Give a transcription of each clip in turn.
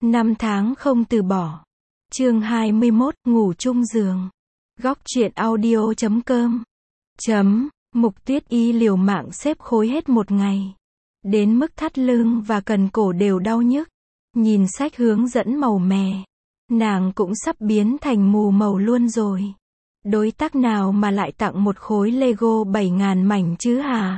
Năm tháng không từ bỏ. Chương 21, ngủ chung giường. Góc truyện audio.com. Mục Tuyết Y liều mạng xếp khối hết một ngày. Đến mức thắt lưng và cần cổ đều đau nhức. Nhìn sách hướng dẫn màu mè. Nàng cũng sắp biến thành mù màu luôn rồi. Đối tác nào mà lại tặng một khối Lego 7.000 mảnh chứ hả?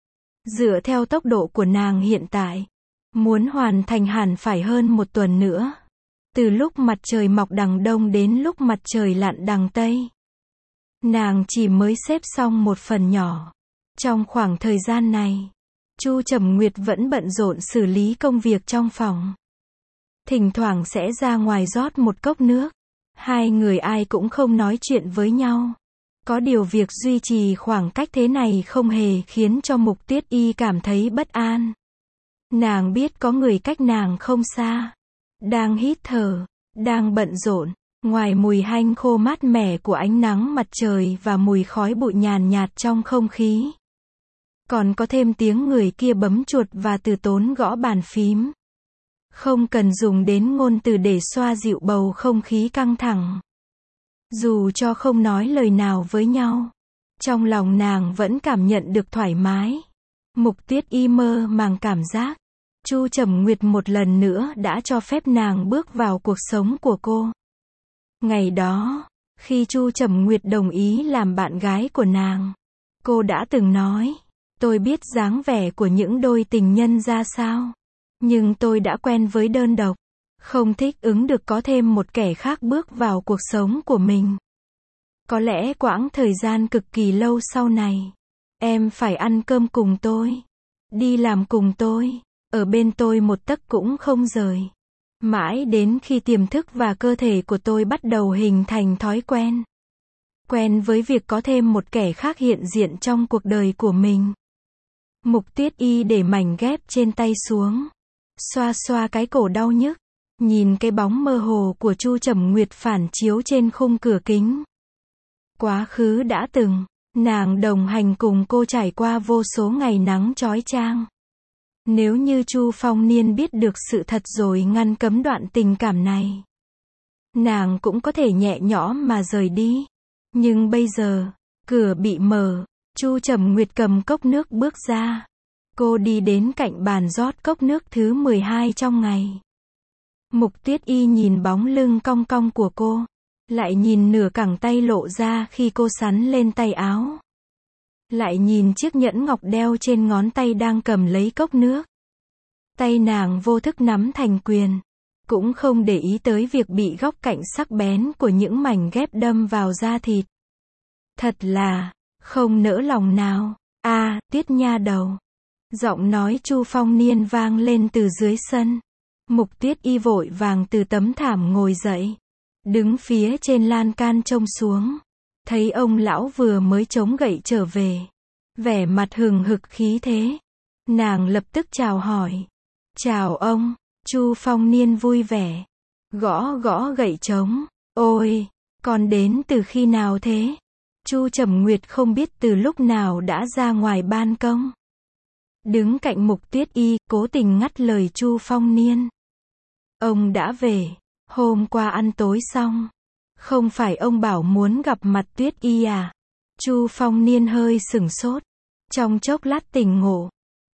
Dựa theo tốc độ của nàng hiện tại, muốn hoàn thành hẳn phải hơn một tuần nữa. Từ lúc mặt trời mọc đằng đông đến lúc mặt trời lặn đằng tây. Nàng chỉ mới xếp xong một phần nhỏ. Trong khoảng thời gian này, Chu Trầm Nguyệt vẫn bận rộn xử lý công việc trong phòng. Thỉnh thoảng sẽ ra ngoài rót một cốc nước. Hai người ai cũng không nói chuyện với nhau. Có điều việc duy trì khoảng cách thế này không hề khiến cho Mục Tuyết Y cảm thấy bất an. Nàng biết có người cách nàng không xa. Đang hít thở, đang bận rộn. Ngoài mùi hanh khô mát mẻ của ánh nắng mặt trời và mùi khói bụi nhàn nhạt trong không khí, còn có thêm tiếng người kia bấm chuột và từ tốn gõ bàn phím. Không cần dùng đến ngôn từ để xoa dịu bầu không khí căng thẳng. Dù cho không nói lời nào với nhau, trong lòng nàng vẫn cảm nhận được thoải mái. Mục Tuyết Y mơ màng cảm giác Chu Trầm Nguyệt một lần nữa đã cho phép nàng bước vào cuộc sống của cô. Ngày đó, khi Chu Trầm Nguyệt đồng ý làm bạn gái của nàng, cô đã từng nói, tôi biết dáng vẻ của những đôi tình nhân ra sao, nhưng tôi đã quen với đơn độc, không thích ứng được có thêm một kẻ khác bước vào cuộc sống của mình. Có lẽ quãng thời gian cực kỳ lâu sau này, em phải ăn cơm cùng tôi, đi làm cùng tôi, ở bên tôi một tấc cũng không rời. Mãi đến khi tiềm thức và cơ thể của tôi bắt đầu hình thành thói quen. Quen với việc có thêm một kẻ khác hiện diện trong cuộc đời của mình. Mục Tuyết Y để mảnh ghép trên tay xuống. Xoa xoa cái cổ đau nhức. Nhìn cái bóng mơ hồ của Chu Trầm Nguyệt phản chiếu trên khung cửa kính. Quá khứ đã từng, nàng đồng hành cùng cô trải qua vô số ngày nắng chói chang. Nếu như Chu Phong Niên biết được sự thật rồi ngăn cấm đoạn tình cảm này, nàng cũng có thể nhẹ nhõm mà rời đi. Nhưng bây giờ, cửa bị mở, Chu Trầm Nguyệt cầm cốc nước bước ra. Cô đi đến cạnh bàn rót cốc nước thứ 12 trong ngày. Mục Tuyết Y nhìn bóng lưng cong cong của cô, lại nhìn nửa cẳng tay lộ ra khi cô xắn lên tay áo. Lại nhìn chiếc nhẫn ngọc đeo trên ngón tay đang cầm lấy cốc nước. Tay nàng vô thức nắm thành quyền, cũng không để ý tới việc bị góc cạnh sắc bén của những mảnh ghép đâm vào da thịt. Thật là, không nỡ lòng nào. Tuyết nha đầu. Giọng nói Chu Phong Niên vang lên từ dưới sân. Mục Tuyết Y vội vàng từ tấm thảm ngồi dậy. Đứng phía trên lan can trông xuống. Thấy ông lão vừa mới chống gậy trở về. Vẻ mặt hừng hực khí thế. Nàng lập tức chào hỏi. Chào ông. Chu Phong Niên vui vẻ. Gõ gõ gậy trống. Ôi, con đến từ khi nào thế? Chu Trầm Nguyệt không biết từ lúc nào đã ra ngoài ban công. Đứng cạnh Mục Tuyết Y, cố tình ngắt lời Chu Phong Niên. Ông đã về. Hôm qua ăn tối xong. Không phải ông bảo muốn gặp mặt Tuyết Y à? Chu Phong Niên hơi sửng sốt. Trong chốc lát tỉnh ngộ.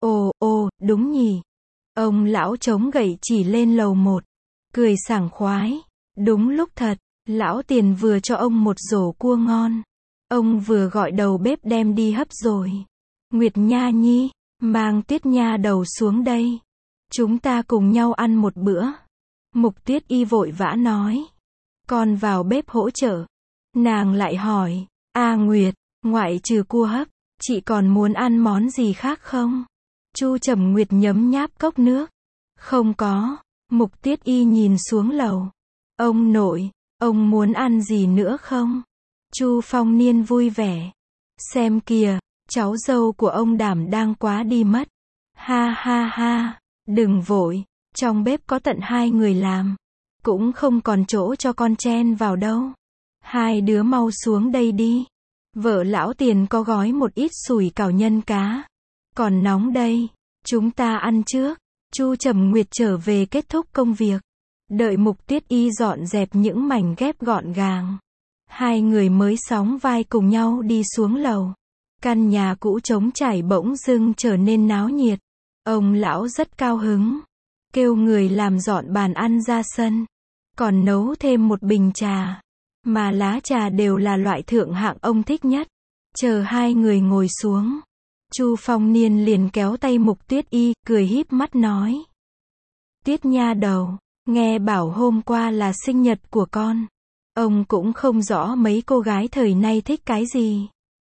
Ồ, đúng nhỉ. Ông lão chống gậy chỉ lên lầu 1. Cười sảng khoái. Đúng lúc thật. Lão Tiền vừa cho ông một rổ cua ngon. Ông vừa gọi đầu bếp đem đi hấp rồi. Nguyệt Nha Nhi, mang Tuyết nha đầu xuống đây. Chúng ta cùng nhau ăn một bữa. Mục Tuyết Y vội vã nói. Con vào bếp hỗ trợ. Nàng lại hỏi. Nguyệt, ngoại trừ cua hấp, chị còn muốn ăn món gì khác không? Chu Trầm Nguyệt nhấm nháp cốc nước. Không có. Mục Tuyết Y nhìn xuống lầu. Ông nội, ông muốn ăn gì nữa không? Chu Phong Niên vui vẻ. Xem kìa, cháu dâu của ông Đảm đang quá đi mất. Ha ha ha, đừng vội, trong bếp có tận 2 người làm. Cũng không còn chỗ cho con chen vào đâu. Hai đứa mau xuống đây đi. Vợ lão Tiền có gói một ít sủi cảo nhân cá. Còn nóng đây, chúng ta ăn trước. Chu Trầm Nguyệt trở về kết thúc công việc. Đợi Mục Tuyết Y dọn dẹp những mảnh ghép gọn gàng, hai người mới sóng vai cùng nhau đi xuống lầu. Căn nhà cũ trống trải bỗng dưng trở nên náo nhiệt. Ông lão rất cao hứng, kêu người làm dọn bàn ăn ra sân, còn nấu thêm một bình trà, mà lá trà đều là loại thượng hạng ông thích nhất. Chờ hai người ngồi xuống, Chu Phong Niên liền kéo tay Mục Tuyết Y, cười híp mắt nói: Tuyết nha đầu, nghe bảo hôm qua là sinh nhật của con. Ông cũng không rõ mấy cô gái thời nay thích cái gì.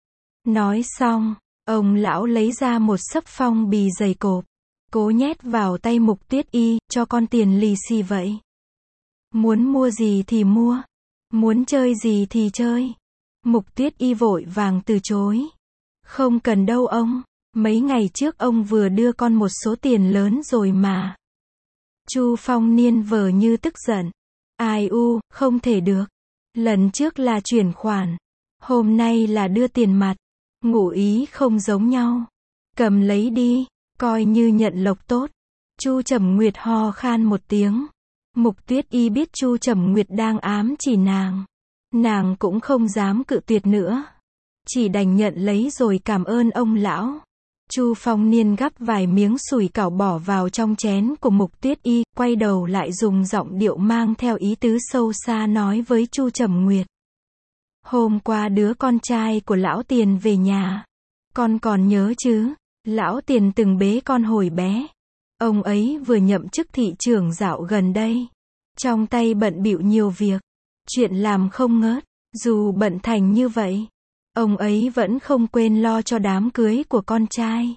Nói xong, ông lão lấy ra một xấp phong bì dày cộp, cố nhét vào tay Mục Tuyết Y, cho con tiền lì xì vậy. Muốn mua gì thì mua, muốn chơi gì thì chơi. Mục Tuyết Y vội vàng từ chối. Không cần đâu ông, mấy ngày trước ông vừa đưa con một số tiền lớn rồi mà. Chu Phong Niên vờ như tức giận. Ai u, không thể được. Lần trước là chuyển khoản, hôm nay là đưa tiền mặt. Ngụ ý không giống nhau. Cầm lấy đi, coi như nhận lộc tốt. Chu Trầm Nguyệt ho khan một tiếng. Mục Tuyết Y biết Chu Trầm Nguyệt đang ám chỉ nàng cũng không dám cự tuyệt nữa, chỉ đành nhận lấy rồi cảm ơn ông lão. Chu Phong Niên gắp vài miếng sủi cảo bỏ vào trong chén của Mục Tuyết Y, quay đầu lại dùng giọng điệu mang theo ý tứ sâu xa nói với Chu Trầm Nguyệt: Hôm qua đứa con trai của lão Tiền về nhà, con còn nhớ chứ? Lão Tiền từng bế con hồi bé. Ông ấy vừa nhậm chức thị trưởng dạo gần đây, trong tay bận bịu nhiều việc, chuyện làm không ngớt. Dù bận thành như vậy, ông ấy vẫn không quên lo cho đám cưới của con trai.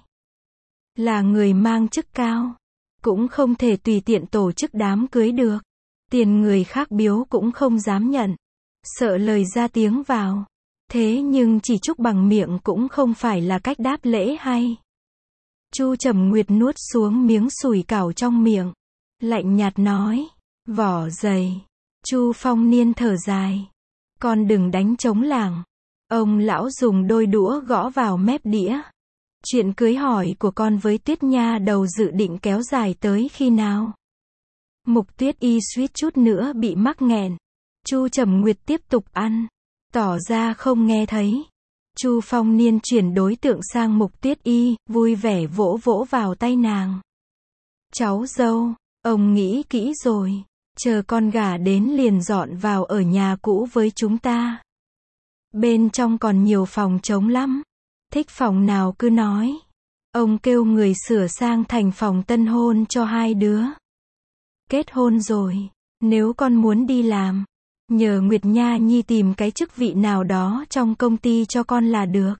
Là người mang chức cao, cũng không thể tùy tiện tổ chức đám cưới được. Tiền người khác biếu cũng không dám nhận, sợ lời ra tiếng vào. Thế nhưng chỉ chúc bằng miệng cũng không phải là cách đáp lễ hay. Chu Trầm Nguyệt nuốt xuống miếng sủi cảo trong miệng, lạnh nhạt nói: Vỏ dày. Chu Phong Niên thở dài: Con đừng đánh trống lảng. Ông lão dùng đôi đũa gõ vào mép đĩa. Chuyện cưới hỏi của con với Tuyết nha đầu dự định kéo dài tới khi nào? Mục Tuyết Y suýt chút nữa bị mắc nghẹn. Chu Trầm Nguyệt tiếp tục ăn, tỏ ra không nghe thấy. Chu Phong Niên chuyển đối tượng sang Mục Tuyết Y, vui vẻ vỗ vỗ vào tay nàng. Cháu dâu, ông nghĩ kỹ rồi, chờ con gả đến liền dọn vào ở nhà cũ với chúng ta. Bên trong còn nhiều phòng trống lắm, thích phòng nào cứ nói. Ông kêu người sửa sang thành phòng tân hôn cho hai đứa. Kết hôn rồi, nếu con muốn đi làm, nhờ Nguyệt Nha Nhi tìm cái chức vị nào đó trong công ty cho con là được.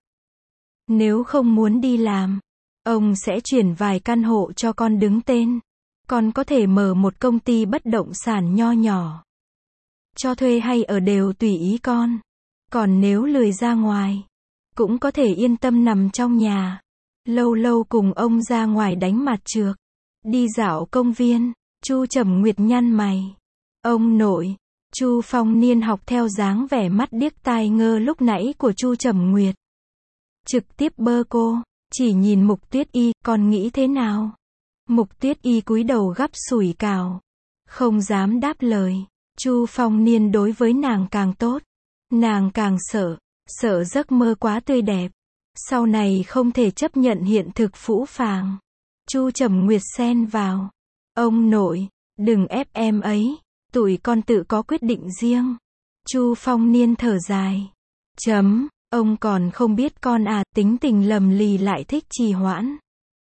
Nếu không muốn đi làm, ông sẽ chuyển vài căn hộ cho con đứng tên. Con có thể mở một công ty bất động sản nho nhỏ, cho thuê hay ở đều tùy ý con. Còn nếu lười ra ngoài, cũng có thể yên tâm nằm trong nhà, lâu lâu cùng ông ra ngoài đánh mặt trược, đi dạo công viên. Chu Trầm Nguyệt nhăn mày. Ông nội. Chu Phong Niên học theo dáng vẻ mắt điếc tai ngơ lúc nãy của Chu Trầm Nguyệt, trực tiếp bơ cô, chỉ nhìn Mục Tuyết Y, con nghĩ thế nào? Mục Tuyết Y cúi đầu gắp sủi cảo, không dám đáp lời. Chu Phong Niên đối với nàng càng tốt, nàng càng sợ giấc mơ quá tươi đẹp, sau này không thể chấp nhận hiện thực phũ phàng. Chu Trầm Nguyệt xen vào. Ông nội, đừng ép em ấy, tụi con tự có quyết định riêng. Chu Phong Niên thở dài. Ông còn không biết con à, tính tình lầm lì lại thích trì hoãn.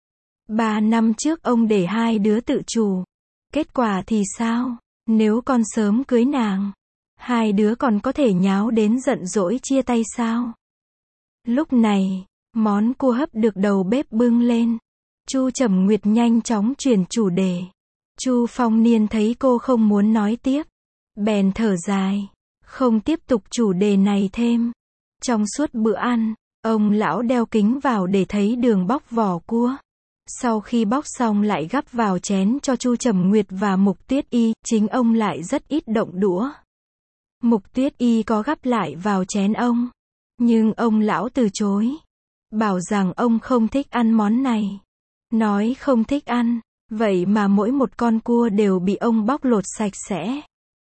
3 năm trước ông để hai đứa tự chủ. Kết quả thì sao? Nếu con sớm cưới nàng, hai đứa còn có thể nháo đến giận dỗi chia tay sao? Lúc này, món cua hấp được đầu bếp bưng lên. Chu Trầm Nguyệt nhanh chóng chuyển chủ đề. Chu Phong Niên thấy cô không muốn nói tiếp, bèn thở dài, không tiếp tục chủ đề này thêm. Trong suốt bữa ăn, ông lão đeo kính vào để thấy đường bóc vỏ cua. Sau khi bóc xong lại gắp vào chén cho Chu Trầm Nguyệt và Mục Tuyết Y, chính ông lại rất ít động đũa. Mục Tuyết Y có gắp lại vào chén ông, nhưng ông lão từ chối, bảo rằng ông không thích ăn món này. Nói không thích ăn, Vậy mà mỗi một con cua đều bị ông bóc lột sạch sẽ.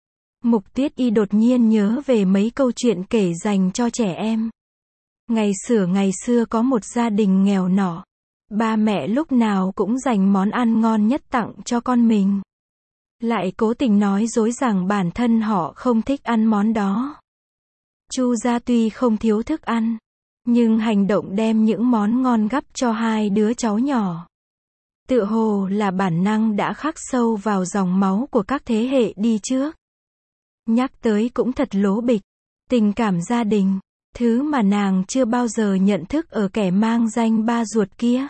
Mục Tuyết Y đột nhiên nhớ về mấy câu chuyện kể dành cho trẻ em. Ngày xưa có một gia đình nghèo nọ. Ba mẹ lúc nào cũng dành món ăn ngon nhất tặng cho con mình. Lại cố tình nói dối rằng bản thân họ không thích ăn món đó. Chu gia tuy không thiếu thức ăn, nhưng hành động đem những món ngon gắp cho hai đứa cháu nhỏ. Tựa hồ là bản năng đã khắc sâu vào dòng máu của các thế hệ đi trước. Nhắc tới cũng thật lố bịch. Tình cảm gia đình, thứ mà nàng chưa bao giờ nhận thức ở kẻ mang danh ba ruột kia.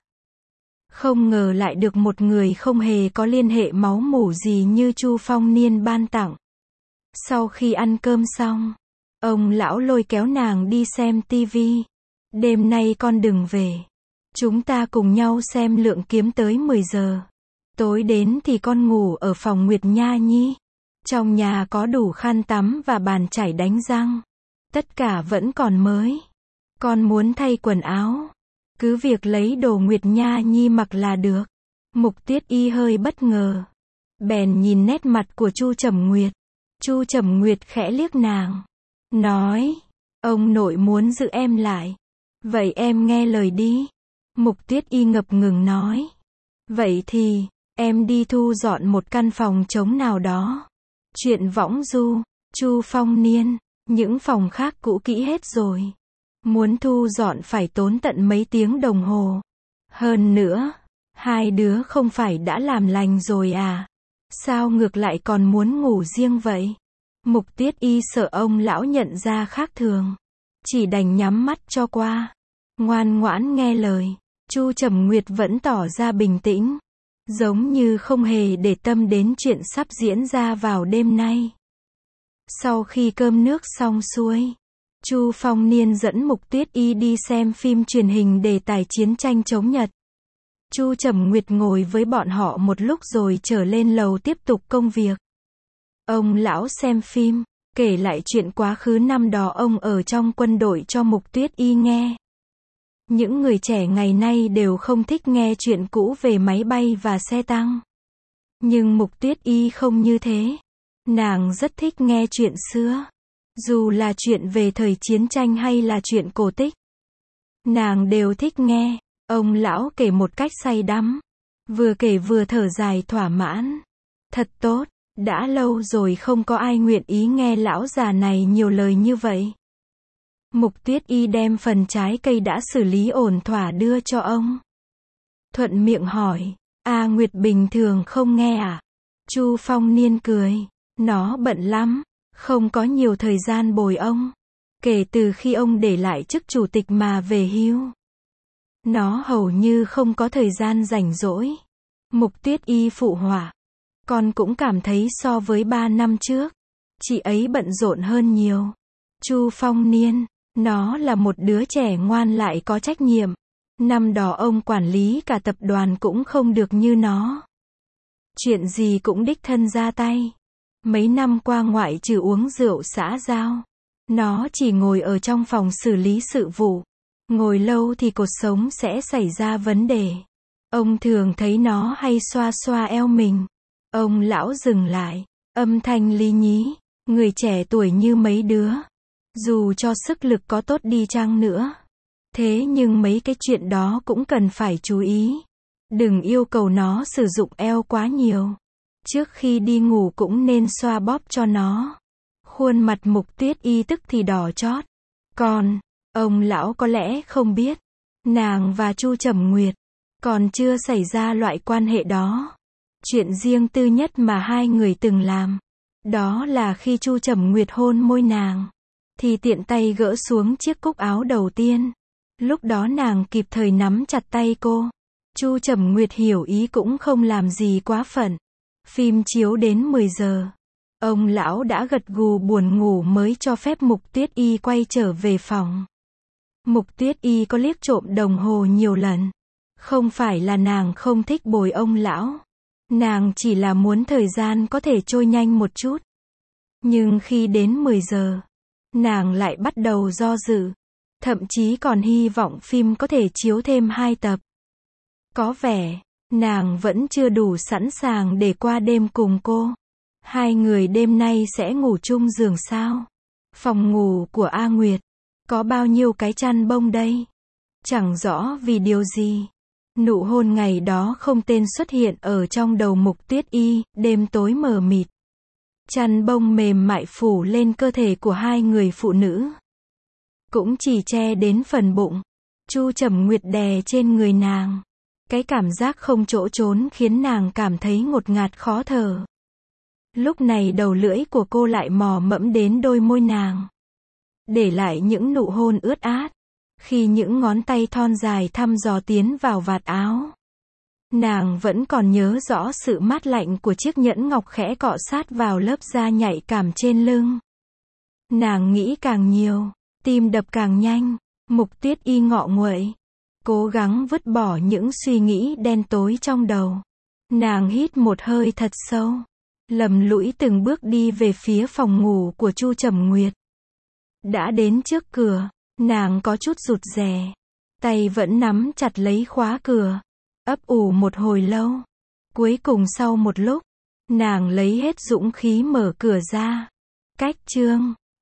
Không ngờ lại được một người không hề có liên hệ máu mủ gì như Chu Phong Niên ban tặng. Sau khi ăn cơm xong, ông lão lôi kéo nàng đi xem tivi. Đêm nay con đừng về. Chúng ta cùng nhau xem Lượng Kiếm tới 10 giờ. Tối đến thì con ngủ ở phòng Nguyệt Nha Nhi. Trong nhà có đủ khăn tắm và bàn chải đánh răng. Tất cả vẫn còn mới. Con muốn thay quần áo, cứ việc lấy đồ Nguyệt Nha Nhi mặc là được. Mục Tuyết Y hơi bất ngờ. Bèn nhìn nét mặt của Chu Trầm Nguyệt. Chu Trầm Nguyệt khẽ liếc nàng. Nói, ông nội muốn giữ em lại. Vậy em nghe lời đi. Mục Tuyết Y ngập ngừng nói. Vậy thì, em đi thu dọn một căn phòng trống nào đó. Chuyện võng du, Chu Phong Niên, những phòng khác cũ kỹ hết rồi. Muốn thu dọn phải tốn tận mấy tiếng đồng hồ. Hơn nữa, hai đứa không phải đã làm lành rồi à? Sao ngược lại còn muốn ngủ riêng vậy? Mục Tuyết Y sợ ông lão nhận ra khác thường. Chỉ đành nhắm mắt cho qua. Ngoan ngoãn nghe lời. Chu Trầm Nguyệt vẫn tỏ ra bình tĩnh. Giống như không hề để tâm đến chuyện sắp diễn ra vào đêm nay. Sau khi cơm nước xong xuôi, Chu Phong Niên dẫn Mục Tuyết Y đi xem phim truyền hình đề tài chiến tranh chống Nhật. Chu Trầm Nguyệt ngồi với bọn họ một lúc rồi trở lên lầu tiếp tục công việc. Ông lão xem phim, kể lại chuyện quá khứ năm đó ông ở trong quân đội cho Mục Tuyết Y nghe. Những người trẻ ngày nay đều không thích nghe chuyện cũ về máy bay và xe tăng. Nhưng Mục Tuyết Y không như thế. Nàng rất thích nghe chuyện xưa. Dù là chuyện về thời chiến tranh hay là chuyện cổ tích. Nàng đều thích nghe. Ông lão kể một cách say đắm. Vừa kể vừa thở dài thỏa mãn. Thật tốt, đã lâu rồi không có ai nguyện ý nghe lão già này nhiều lời như vậy. Mục Tuyết Y đem phần trái cây đã xử lý ổn thỏa đưa cho ông. Thuận miệng hỏi, Nguyệt bình thường không nghe à? Chu Phong Niên cười, nó bận lắm, không có nhiều thời gian bồi ông. Kể từ khi ông để lại chức chủ tịch mà về hưu, nó hầu như không có thời gian rảnh rỗi. Mục Tuyết Y phụ họa, con cũng cảm thấy so với 3 năm trước, chị ấy bận rộn hơn nhiều. Chu Phong Niên, nó là một đứa trẻ ngoan lại có trách nhiệm. Năm đó ông quản lý cả tập đoàn cũng không được như nó. Chuyện gì cũng đích thân ra tay. Mấy năm qua ngoại trừ uống rượu xã giao, nó chỉ ngồi ở trong phòng xử lý sự vụ. Ngồi lâu thì cột sống sẽ xảy ra vấn đề. Ông thường thấy nó hay xoa xoa eo mình. Ông lão dừng lại, âm thanh lý nhí, người trẻ tuổi như mấy đứa. Dù cho sức lực có tốt đi chăng nữa. Thế nhưng mấy cái chuyện đó cũng cần phải chú ý. Đừng yêu cầu nó sử dụng eo quá nhiều. Trước khi đi ngủ cũng nên xoa bóp cho nó. Khuôn mặt Mục Tuyết Y tức thì đỏ chót. Còn, ông lão có lẽ không biết. Nàng và Chu Trầm Nguyệt còn chưa xảy ra loại quan hệ đó. Chuyện riêng tư nhất mà hai người từng làm, đó là khi Chu Trầm Nguyệt hôn môi nàng, thì tiện tay gỡ xuống chiếc cúc áo đầu tiên. Lúc đó nàng kịp thời nắm chặt tay cô. Chu Trầm Nguyệt hiểu ý cũng không làm gì quá phận. Phim chiếu đến 10 giờ. Ông lão đã gật gù buồn ngủ mới cho phép Mục Tuyết Y quay trở về phòng. Mục Tuyết Y có liếc trộm đồng hồ nhiều lần. Không phải là nàng không thích bồi ông lão. Nàng chỉ là muốn thời gian có thể trôi nhanh một chút. Nhưng khi đến 10 giờ, nàng lại bắt đầu do dự. Thậm chí còn hy vọng phim có thể chiếu thêm 2 tập. Có vẻ, Nàng vẫn chưa đủ sẵn sàng để qua đêm cùng cô. Hai người đêm nay sẽ ngủ chung giường sao? Phòng ngủ của A Nguyệt. Có bao nhiêu cái chăn bông đây? Chẳng rõ vì điều gì. Nụ hôn ngày đó không tên xuất hiện ở trong đầu Mục Tuyết Y, đêm tối mờ mịt. Chăn bông mềm mại phủ lên cơ thể của hai người phụ nữ. Cũng chỉ che đến phần bụng. Chu Trầm Nguyệt đè trên người nàng. Cái cảm giác không chỗ trốn khiến nàng cảm thấy ngột ngạt khó thở. Lúc này đầu lưỡi của cô lại mò mẫm đến đôi môi nàng. Để lại những nụ hôn ướt át. Khi những ngón tay thon dài thăm dò tiến vào vạt áo. Nàng vẫn còn nhớ rõ sự mát lạnh của chiếc nhẫn ngọc khẽ cọ sát vào lớp da nhạy cảm trên lưng. Nàng nghĩ càng nhiều, tim đập càng nhanh. Mục Tuyết Y ngọ nguậy, cố gắng vứt bỏ những suy nghĩ đen tối trong đầu. Nàng hít một hơi thật sâu, lầm lũi từng bước đi về phía phòng ngủ của Chu Trầm Nguyệt. Đã đến trước cửa, nàng có chút rụt rè, tay vẫn nắm chặt lấy khóa cửa, ấp ủ một hồi lâu. Cuối cùng sau một lúc, nàng lấy hết dũng khí mở cửa ra. Cách chương